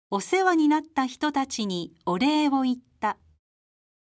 お世話になった人たちにお礼を言っ